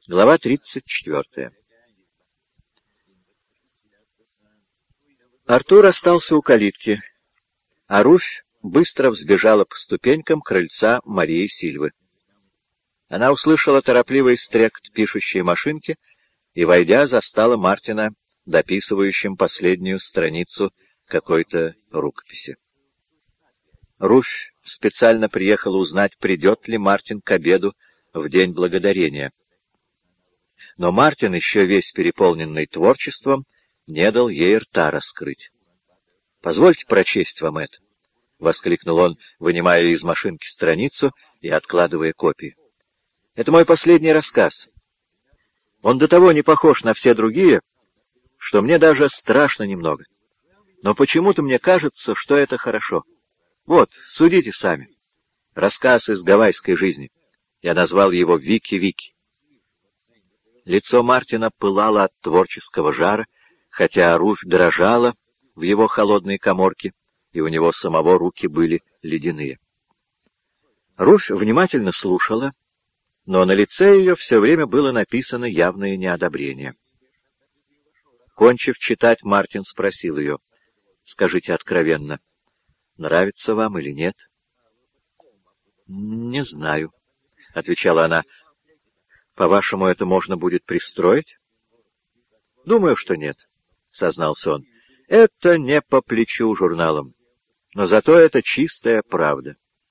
Глава 34. Артур остался у калитки, а Руфь быстро взбежала по ступенькам крыльца Марии Сильвы. Она услышала торопливый стрекот пишущей машинки и, войдя, застала Мартина дописывающим последнюю страницу какой-то рукописи. Руфь специально приехала узнать, придет ли Мартин к обеду в День Благодарения. Но Мартин, еще весь переполненный творчеством, не дал ей рта раскрыть. — Позвольте прочесть вам это, — воскликнул он, вынимая из машинки страницу и откладывая копии. — Это мой последний рассказ. Он до того не похож на все другие, что мне даже страшно немного. Но почему-то мне кажется, что это хорошо. Вот, судите сами. Рассказ из гавайской жизни. Я назвал его «Вики-Вики». Лицо Мартина пылало от творческого жара, хотя Руфь дрожала в его холодной каморке, и у него самого руки были ледяные. Руфь внимательно слушала, но на лице ее все время было написано явное неодобрение. Кончив читать, Мартин спросил ее: «Скажите откровенно, нравится вам или нет?» «Не знаю», — отвечала она. «По-вашему, это можно будет пристроить?» «Думаю, что нет», — сознался он. «Это не по плечу журналам, но зато это чистая правда».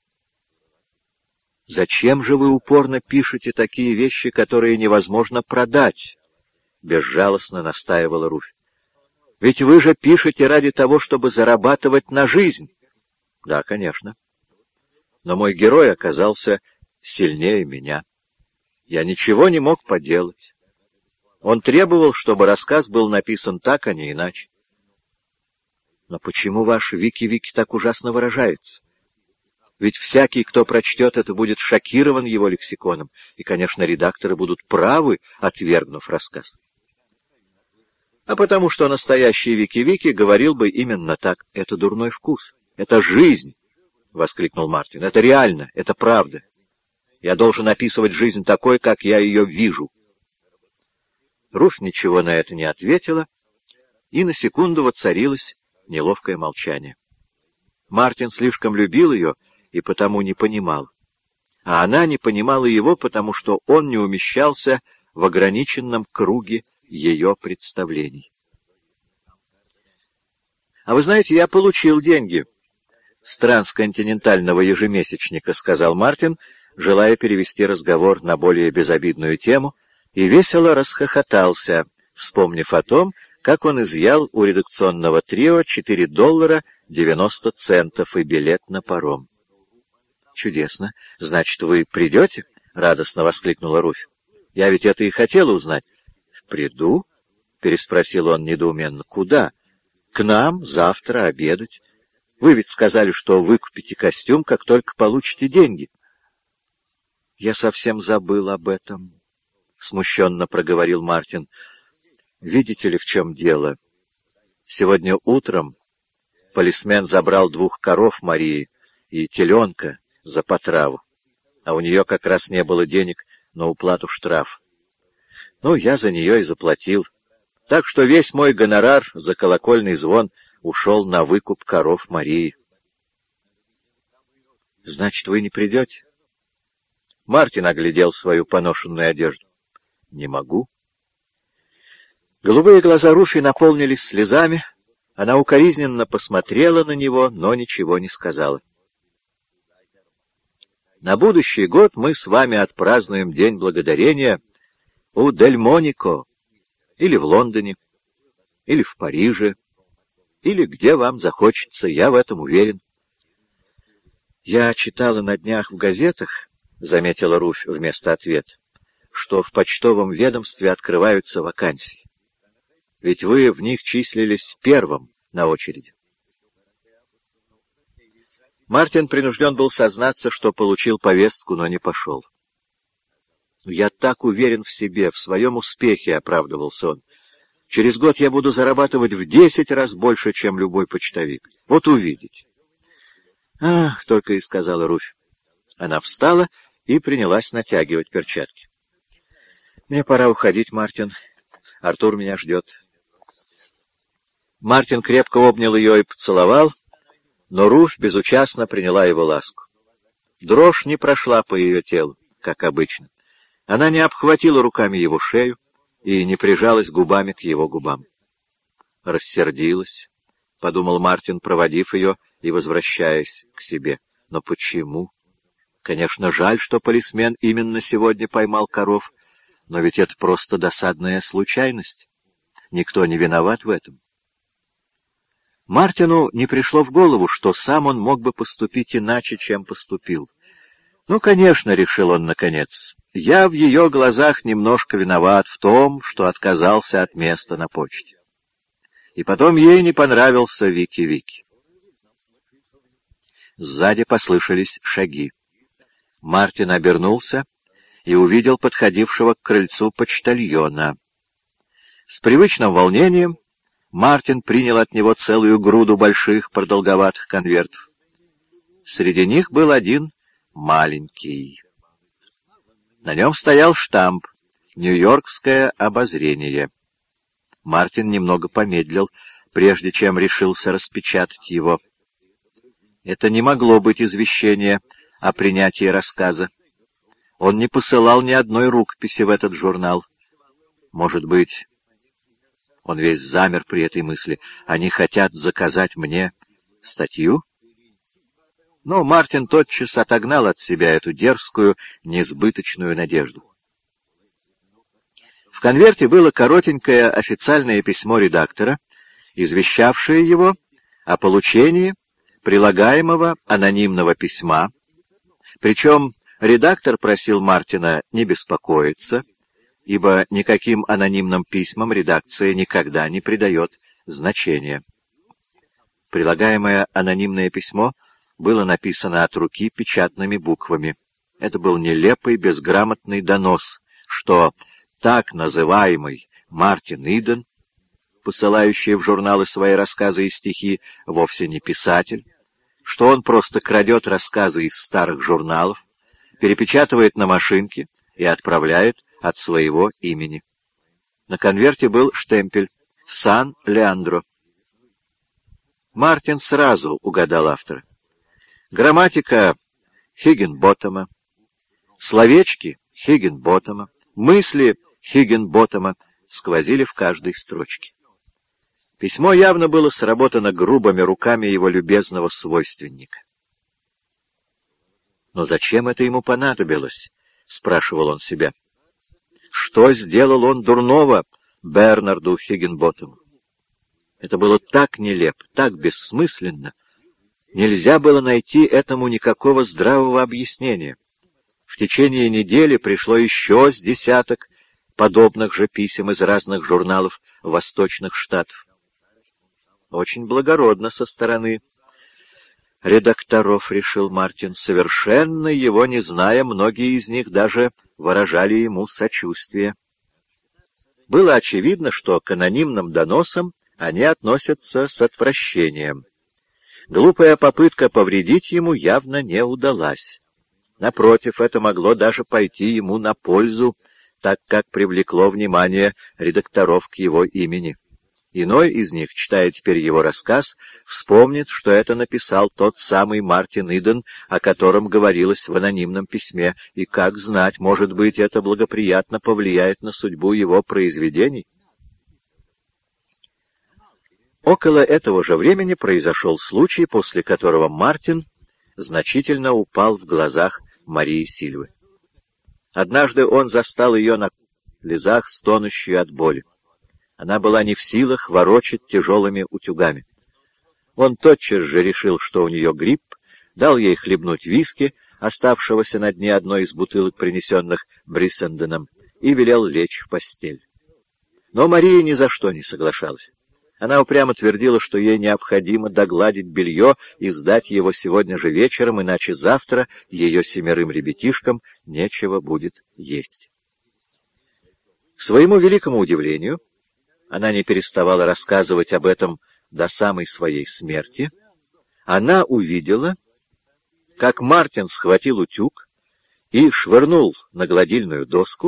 «Зачем же вы упорно пишете такие вещи, которые невозможно продать?» — безжалостно настаивала Руфь. «Ведь вы же пишете ради того, чтобы зарабатывать на жизнь». «Да, конечно. Но мой герой оказался сильнее меня. Я ничего не мог поделать. Он требовал, чтобы рассказ был написан так, а не иначе». «Но почему ваш Вики-Вики так ужасно выражается? Ведь всякий, кто прочтет это, будет шокирован его лексиконом, и, конечно, редакторы будут правы, отвергнув рассказ». «А потому что настоящий Вики-Вики говорил бы именно так. Это дурной вкус. Это жизнь», — воскликнул Мартин. «Это реально, это правда. Я должен описывать жизнь такой, как я ее вижу». Руфь ничего на это не ответила, и на секунду воцарилось неловкое молчание. Мартин слишком любил ее и потому не понимал, а она не понимала его, потому что он не умещался в ограниченном круге ее представлений. «А вы знаете, я получил деньги с трансконтинентального ежемесячника», — сказал Мартин, желая перевести разговор на более безобидную тему, и весело расхохотался, вспомнив о том, как он изъял у редакционного трио $4 90 центов и билет на паром. «Чудесно. Значит, вы придете?» — радостно воскликнула Руфь. «Я ведь это и хотела узнать». «Приду?» — переспросил он недоуменно. «Куда?» «К нам завтра обедать. Вы ведь сказали, что выкупите костюм, как только получите деньги». «Я совсем забыл об этом», — смущенно проговорил Мартин. «Видите ли, в чем дело? Сегодня утром полисмен забрал 2 коров Марии и теленка за потраву, а у нее как раз не было денег на уплату штрафа. Ну, я за нее и заплатил. Так что весь мой гонорар за колокольный звон ушел на выкуп коров Марии». «Значит, вы не придете?» Мартин оглядел свою поношенную одежду. «Не могу». Голубые глаза Руфи наполнились слезами. Она укоризненно посмотрела на него, но ничего не сказала. «На будущий год мы с вами отпразднуем День Благодарения у Дельмонико, или в Лондоне, или в Париже, или где вам захочется, я в этом уверен». «Я читала на днях в газетах, — заметила Руфь вместо ответа, — что в почтовом ведомстве открываются вакансии. Ведь вы в них числились первым на очереди». Мартин принужден был сознаться, что получил повестку, но не пошел. «Я так уверен в себе, в своем успехе, — оправдывался он. — Через год я буду зарабатывать в 10 раз больше, чем любой почтовик. Вот увидите». «Ах!» — только и сказала Руфь. Она встала и принялась натягивать перчатки. Мне пора уходить, Мартин. Артур меня ждет. Мартин крепко обнял ее и поцеловал, но Руфь безучастно приняла его ласку. Дрожь не прошла по ее телу, как обычно. Она не обхватила руками его шею и не прижалась губами к его губам. «Рассердилась», — подумал Мартин, проводив ее и возвращаясь к себе. «Но почему? Конечно, жаль, что полисмен именно сегодня поймал коров, но ведь это просто досадная случайность. Никто не виноват в этом». Мартину не пришло в голову, что сам он мог бы поступить иначе, чем поступил. «Ну, конечно, — решил он наконец, — я в ее глазах немножко виноват в том, что отказался от места на почте. И потом ей не понравился Вики-Вики». Сзади послышались шаги. Мартин обернулся и увидел подходившего к крыльцу почтальона. С привычным волнением Мартин принял от него целую груду больших продолговатых конвертов. Среди них был один маленький. На нем стоял штамп «Нью-Йоркское обозрение». Мартин немного помедлил, прежде чем решился распечатать его. Это не могло быть извещение о принятии рассказа. Он не посылал ни одной рукописи в этот журнал. Может быть, он весь замер при этой мысли, они хотят заказать мне статью? Но Мартин тотчас отогнал от себя эту дерзкую, несбыточную надежду. В конверте было коротенькое официальное письмо редактора, извещавшее его о получении прилагаемого анонимного письма, причем редактор просил Мартина не беспокоиться, ибо никаким анонимным письмам редакция никогда не придает значения. Прилагаемое анонимное письмо было написано от руки печатными буквами. Это был нелепый, безграмотный донос, что так называемый Мартин Иден, посылающий в журналы свои рассказы и стихи, вовсе не писатель, что он просто крадет рассказы из старых журналов, перепечатывает на машинке и отправляет от своего имени. На конверте был штемпель «Сан-Леандро». Мартин сразу угадал автора. Грамматика Хиггинботтема, словечки Хиггинботтема, мысли Хиггинботтема сквозили в каждой строчке. Письмо явно было сработано грубыми руками его любезного свойственника. «Но зачем это ему понадобилось?» — спрашивал он себя. «Что сделал он дурного Бернарду Хиггинботтему?» Это было так нелепо, так бессмысленно. Нельзя было найти этому никакого здравого объяснения. В течение недели пришло еще с десяток подобных же писем из разных журналов Восточных Штатов. Очень благородно со стороны редакторов, решил Мартин. Совершенно его не зная, многие из них даже выражали ему сочувствие. Было очевидно, что к анонимным доносам они относятся с отвращением. Глупая попытка повредить ему явно не удалась. Напротив, это могло даже пойти ему на пользу, так как привлекло внимание редакторов к его имени. Иной из них, читая теперь его рассказ, вспомнит, что это написал тот самый Мартин Иден, о котором говорилось в анонимном письме, и, как знать, может быть, это благоприятно повлияет на судьбу его произведений. Около этого же времени произошел случай, после которого Мартин значительно упал в глазах Марии Сильвы. Однажды он застал ее на слезах, стонущую от боли. Она была не в силах ворочать тяжелыми утюгами. Он тотчас же решил, что у нее грипп, дал ей хлебнуть виски, оставшегося на дне одной из бутылок, принесенных Бриссенденом, и велел лечь в постель. Но Мария ни за что не соглашалась. Она упрямо твердила, что ей необходимо догладить белье и сдать его сегодня же вечером, иначе завтра ее 7 ребятишкам нечего будет есть. К своему великому удивлению, она не переставала рассказывать об этом до самой своей смерти, она увидела, как Мартин схватил утюг и швырнул на гладильную доску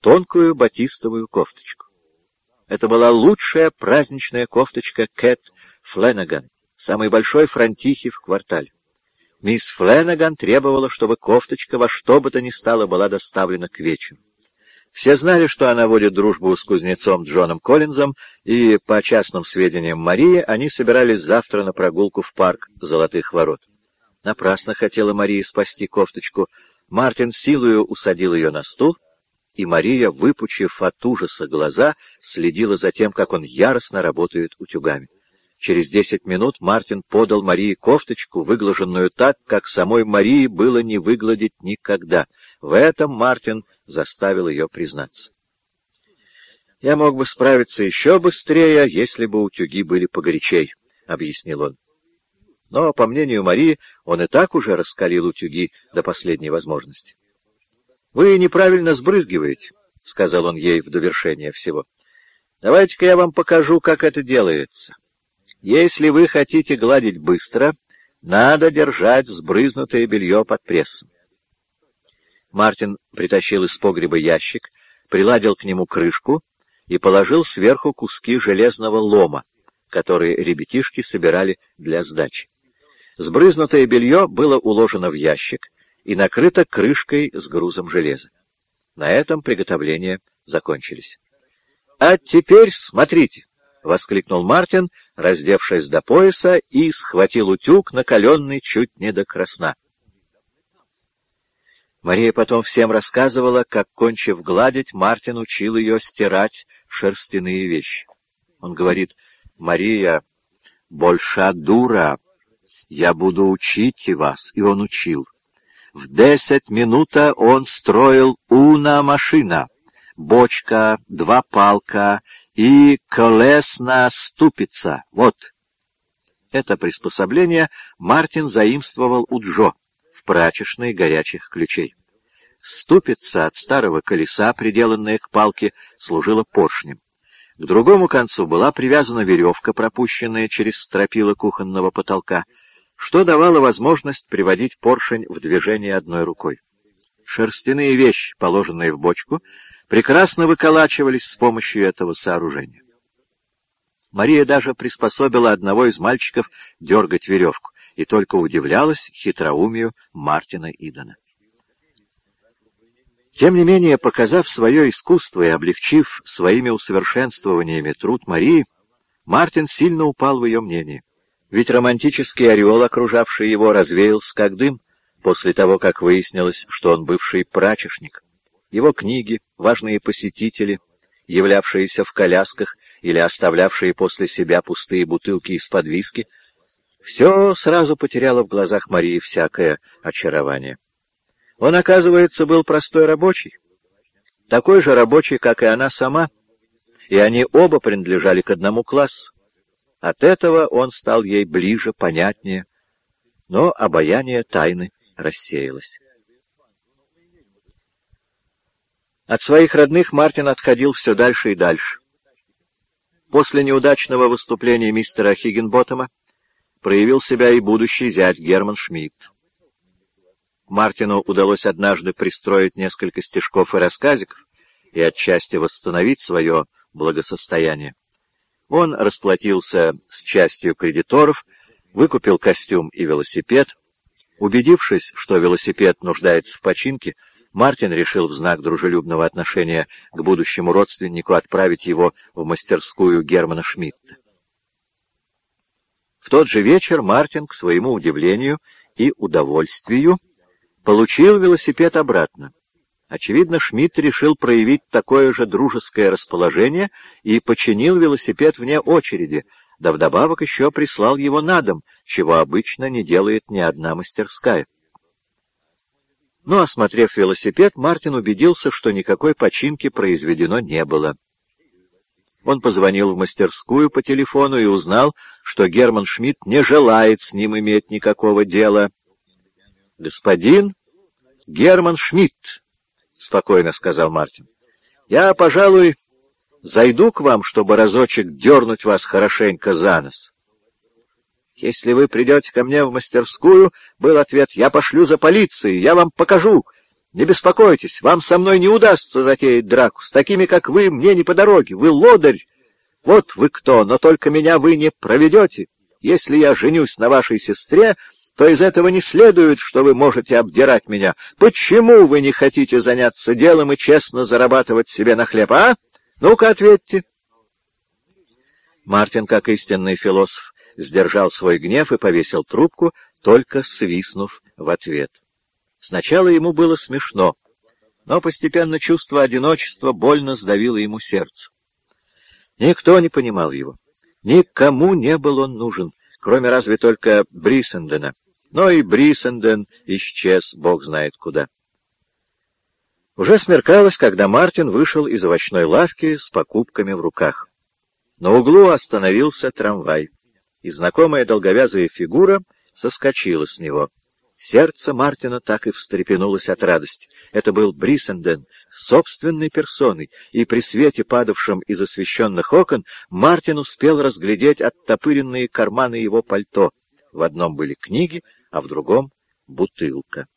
тонкую батистовую кофточку. Это была лучшая праздничная кофточка Кэт Фленнеган, самой большой франтихи в квартале. Мисс Фленнеган требовала, чтобы кофточка во что бы то ни стало была доставлена к вечеру. Все знали, что она водит дружбу с кузнецом Джоном Коллинзом, и, по частным сведениям Марии, они собирались завтра на прогулку в парк Золотых Ворот. Напрасно хотела Мария спасти кофточку. Мартин силою усадил ее на стул, и Мария, выпучив от ужаса глаза, следила за тем, как он яростно работает утюгами. Через 10 минут Мартин подал Марии кофточку, выглаженную так, как самой Марии было не выгладить никогда. В этом Мартин заставил ее признаться. «Я мог бы справиться еще быстрее, если бы утюги были погорячей», — объяснил он. Но, по мнению Марии, он и так уже раскалил утюги до последней возможности. «Вы неправильно сбрызгиваете», — сказал он ей в довершение всего. «Давайте-ка я вам покажу, как это делается. Если вы хотите гладить быстро, надо держать сбрызнутое белье под прессом». Мартин притащил из погреба ящик, приладил к нему крышку и положил сверху куски железного лома, которые ребятишки собирали для сдачи. Сбрызнутое белье было уложено в ящик и накрыто крышкой с грузом железа. На этом приготовления закончились. «А теперь смотрите!» — воскликнул Мартин, раздевшись до пояса, и схватил утюг, накаленный чуть не до красна. Мария потом всем рассказывала, как, кончив гладить, Мартин учил ее стирать шерстяные вещи. Он говорит: «Мария, больша дура, я буду учить вас». И он учил. В 10 минут он строил una машина, бочка, 2 палка и колесная ступица. Вот. Это приспособление Мартин заимствовал у Джо в прачечной горячих ключей. Ступица от старого колеса, приделанная к палке, служила поршнем. К другому концу была привязана веревка, пропущенная через стропила кухонного потолка, что давало возможность приводить поршень в движение одной рукой. Шерстяные вещи, положенные в бочку, прекрасно выколачивались с помощью этого сооружения. Мария даже приспособила одного из мальчиков дергать веревку и только удивлялась хитроумию Мартина Идена. Тем не менее, показав свое искусство и облегчив своими усовершенствованиями труд Марии, Мартин сильно упал в ее мнении. Ведь романтический ореол, окружавший его, развеялся как дым после того, как выяснилось, что он бывший прачечник. Его книги, важные посетители, являвшиеся в колясках или оставлявшие после себя пустые бутылки из-под виски, все сразу потеряло в глазах Марии всякое очарование. Он, оказывается, был простой рабочий, такой же рабочий, как и она сама, и они оба принадлежали к одному классу. От этого он стал ей ближе, понятнее, но обаяние тайны рассеялось. От своих родных Мартин отходил все дальше и дальше. После неудачного выступления мистера Хиггинботтема проявил себя и будущий зять Герман Шмидт. Мартину удалось однажды пристроить несколько стишков и рассказиков и отчасти восстановить свое благосостояние. Он расплатился с частью кредиторов, выкупил костюм и велосипед. Убедившись, что велосипед нуждается в починке, Мартин решил в знак дружелюбного отношения к будущему родственнику отправить его в мастерскую Германа Шмидта. В тот же вечер Мартин, к своему удивлению и удовольствию, получил велосипед обратно. Очевидно, Шмидт решил проявить такое же дружеское расположение и починил велосипед вне очереди, да вдобавок еще прислал его на дом, чего обычно не делает ни одна мастерская. Но, осмотрев велосипед, Мартин убедился, что никакой починки произведено не было. Он позвонил в мастерскую по телефону и узнал, что Герман Шмидт не желает с ним иметь никакого дела. «Господин Герман Шмидт», — спокойно сказал Мартин, — «я, пожалуй, зайду к вам, чтобы разочек дернуть вас хорошенько за нос». «Если вы придете ко мне в мастерскую, — был ответ, — я пошлю за полицией, я вам покажу, Не беспокойтесь, вам со мной не удастся затеять драку. С такими, как вы, мне не по дороге. Вы лодырь. Вот вы кто, но только меня вы не проведете. Если я женюсь на вашей сестре, то из этого не следует, что вы можете обдирать меня. Почему вы не хотите заняться делом и честно зарабатывать себе на хлеб, а? Ну-ка, ответьте. Мартин, как истинный философ, сдержал свой гнев и повесил трубку, только свистнув в ответ. Сначала ему было смешно, но постепенно чувство одиночества больно сдавило ему сердце. Никто не понимал его. Никому не был он нужен, кроме разве только Бриссендена. Но и Бриссенден исчез, бог знает куда. Уже смеркалось, когда Мартин вышел из овощной лавки с покупками в руках. На углу остановился трамвай, и знакомая долговязая фигура соскочила с него. Сердце Мартина так и встрепенулось от радости. Это был Бриссенден собственной персоной, и при свете, падавшем из освещенных окон, Мартин успел разглядеть оттопыренные карманы его пальто. В одном были книги, а в другом — бутылка.